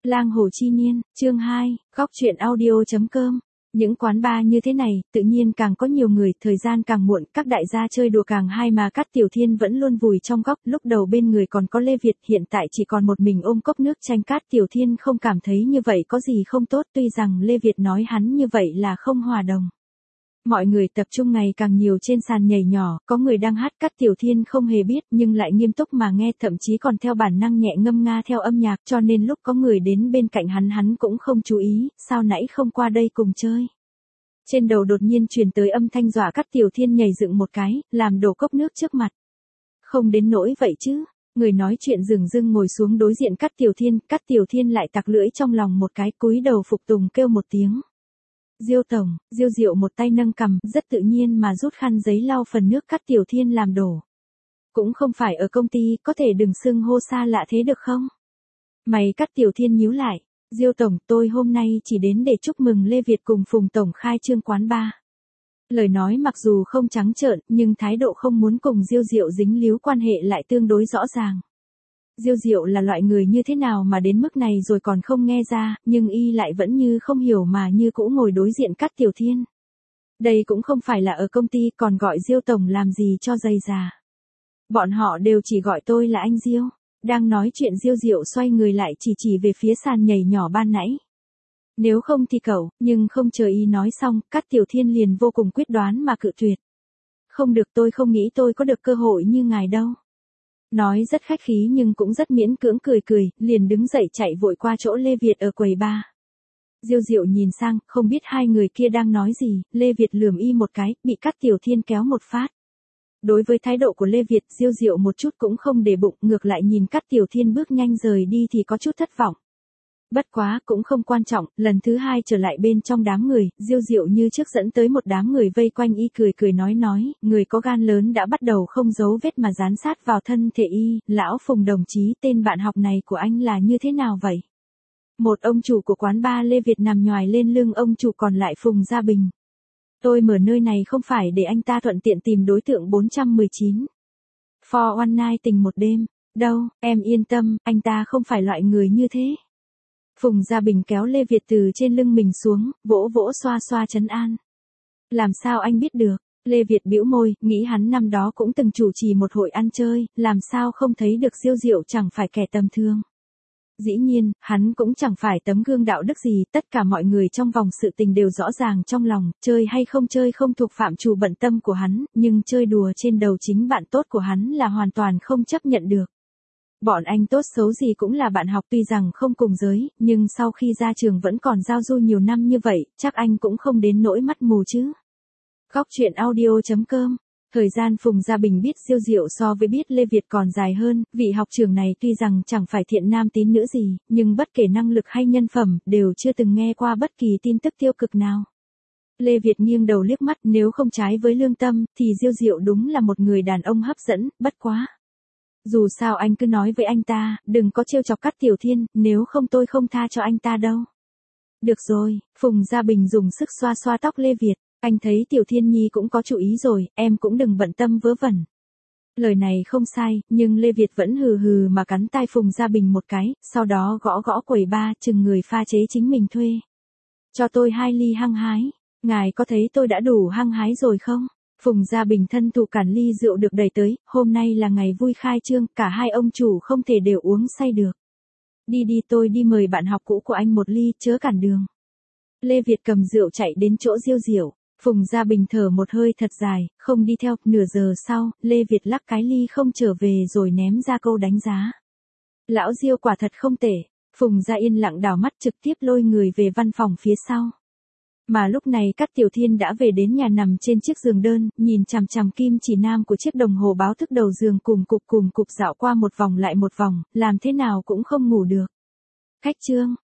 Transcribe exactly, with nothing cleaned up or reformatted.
Lang Hồ Chi Niên, chương hai, góc truyện audio chấm com. Những quán bar như thế này, tự nhiên càng có nhiều người, thời gian càng muộn, các đại gia chơi đùa càng hay mà Cát Tiểu Thiên vẫn luôn vùi trong góc, lúc đầu bên người còn có Lê Việt, hiện tại chỉ còn một mình ôm cốc nước chanh. Cát Tiểu Thiên không cảm thấy như vậy có gì không tốt, tuy rằng Lê Việt nói hắn như vậy là không hòa đồng. Mọi người tập trung ngày càng nhiều trên sàn nhảy nhỏ, có người đang hát, Cát Tiểu Thiên không hề biết nhưng lại nghiêm túc mà nghe, thậm chí còn theo bản năng nhẹ ngâm nga theo âm nhạc, cho nên lúc có người đến bên cạnh hắn hắn cũng không chú ý, sao nãy không qua đây cùng chơi. Trên đầu đột nhiên truyền tới âm thanh dọa Cát Tiểu Thiên nhảy dựng một cái, làm đổ cốc nước trước mặt. Không đến nỗi vậy chứ, người nói chuyện dửng dưng ngồi xuống đối diện Cát Tiểu Thiên, Cát Tiểu Thiên lại tặc lưỡi trong lòng một cái, cúi đầu phục tùng kêu một tiếng. Diêu tổng, Diêu Diệu một tay nâng cằm, rất tự nhiên mà rút khăn giấy lau phần nước Cát Tiểu Thiên làm đổ. Cũng không phải ở công ty, có thể đừng xưng hô xa lạ thế được không? Mày Cát Tiểu Thiên nhíu lại, Diêu tổng, tôi hôm nay chỉ đến để chúc mừng Lê Việt cùng Phùng tổng khai trương quán bar. Lời nói mặc dù không trắng trợn, nhưng thái độ không muốn cùng Diêu Diệu dính líu quan hệ lại tương đối rõ ràng. Diêu Diệu là loại người như thế nào mà đến mức này rồi còn không nghe ra, nhưng y lại vẫn như không hiểu mà như cũ ngồi đối diện Cát Tiểu Thiên. Đây cũng không phải là ở công ty, còn gọi Diêu tổng làm gì cho dày già. Bọn họ đều chỉ gọi tôi là anh Diêu. Đang nói chuyện Diêu Diệu xoay người lại chỉ chỉ về phía sàn nhảy nhỏ ban nãy. Nếu không thì cậu, nhưng không chờ y nói xong, Cát Tiểu Thiên liền vô cùng quyết đoán mà cự tuyệt. Không được, tôi không nghĩ tôi có được cơ hội như ngài đâu. Nói rất khách khí nhưng cũng rất miễn cưỡng, cười cười, liền đứng dậy chạy vội qua chỗ Lê Việt ở quầy bar. Diêu Diệu nhìn sang, không biết hai người kia đang nói gì, Lê Việt lườm y một cái, bị Cát Tiểu Thiên kéo một phát. Đối với thái độ của Lê Việt, Diêu Diệu một chút cũng không để bụng, ngược lại nhìn Cát Tiểu Thiên bước nhanh rời đi thì có chút thất vọng. Bất quá, cũng không quan trọng, lần thứ hai trở lại bên trong đám người, Diêu Diệu như trước dẫn tới một đám người vây quanh y, cười cười nói nói, người có gan lớn đã bắt đầu không giấu vết mà dán sát vào thân thể y, lão Phùng đồng chí, tên bạn học này của anh là như thế nào vậy? Một ông chủ của quán bar Lê Việt nằm nhoài lên lưng ông chủ còn lại Phùng Gia Bình. Tôi mở nơi này không phải để anh ta thuận tiện tìm đối tượng bốn trăm mười chín. For one night tình một đêm, đâu, em yên tâm, anh ta không phải loại người như thế. Phùng Gia Bình kéo Lê Việt từ trên lưng mình xuống, vỗ vỗ xoa xoa trấn an. Làm sao anh biết được? Lê Việt bĩu môi, nghĩ hắn năm đó cũng từng chủ trì một hội ăn chơi, làm sao không thấy được Diêu Diệu chẳng phải kẻ tầm thường. Dĩ nhiên, hắn cũng chẳng phải tấm gương đạo đức gì, tất cả mọi người trong vòng sự tình đều rõ ràng trong lòng, chơi hay không chơi không thuộc phạm trù bận tâm của hắn, nhưng chơi đùa trên đầu chính bạn tốt của hắn là hoàn toàn không chấp nhận được. Bọn anh tốt xấu gì cũng là bạn học, tuy rằng không cùng giới, nhưng sau khi ra trường vẫn còn giao du nhiều năm như vậy, chắc anh cũng không đến nỗi mắt mù chứ. Góc truyện audio chấm com. Thời gian Phùng Gia Bình biết Diêu Diệu so với biết Lê Việt còn dài hơn, vị học trưởng này tuy rằng chẳng phải thiện nam tín nữ gì, nhưng bất kể năng lực hay nhân phẩm, đều chưa từng nghe qua bất kỳ tin tức tiêu cực nào. Lê Việt nghiêng đầu liếc mắt, nếu không trái với lương tâm, thì Diêu Diệu đúng là một người đàn ông hấp dẫn, bất quá. Dù sao anh cứ nói với anh ta, đừng có trêu chọc Cát Tiểu Thiên, nếu không tôi không tha cho anh ta đâu. Được rồi, Phùng Gia Bình dùng sức xoa xoa tóc Lê Việt, anh thấy Tiểu Thiên Nhi cũng có chủ ý rồi, em cũng đừng bận tâm vớ vẩn. Lời này không sai, nhưng Lê Việt vẫn hừ hừ mà cắn tai Phùng Gia Bình một cái, sau đó gõ gõ quầy bar, chừng người pha chế chính mình thuê. Cho tôi hai ly hăng hái, ngài có thấy tôi đã đủ hăng hái rồi không? Phùng Gia Bình thân thủ cản ly rượu được đẩy tới, hôm nay là ngày vui khai trương, cả hai ông chủ không thể đều uống say được. Đi đi, tôi đi mời bạn học cũ của anh một ly, chớ cản đường. Lê Việt cầm rượu chạy đến chỗ Diêu Diệu, Phùng Gia Bình thở một hơi thật dài, không đi theo, nửa giờ sau, Lê Việt lắc cái ly không trở về rồi ném ra câu đánh giá. Lão Diêu quả thật không tệ, Phùng Gia yên lặng đảo mắt trực tiếp lôi người về văn phòng phía sau. Mà lúc này Cát Tiểu Thiên đã về đến nhà nằm trên chiếc giường đơn, nhìn chằm chằm kim chỉ nam của chiếc đồng hồ báo thức đầu giường cùm cụp cùm cụp dạo qua một vòng lại một vòng, làm thế nào cũng không ngủ được. Khách trương,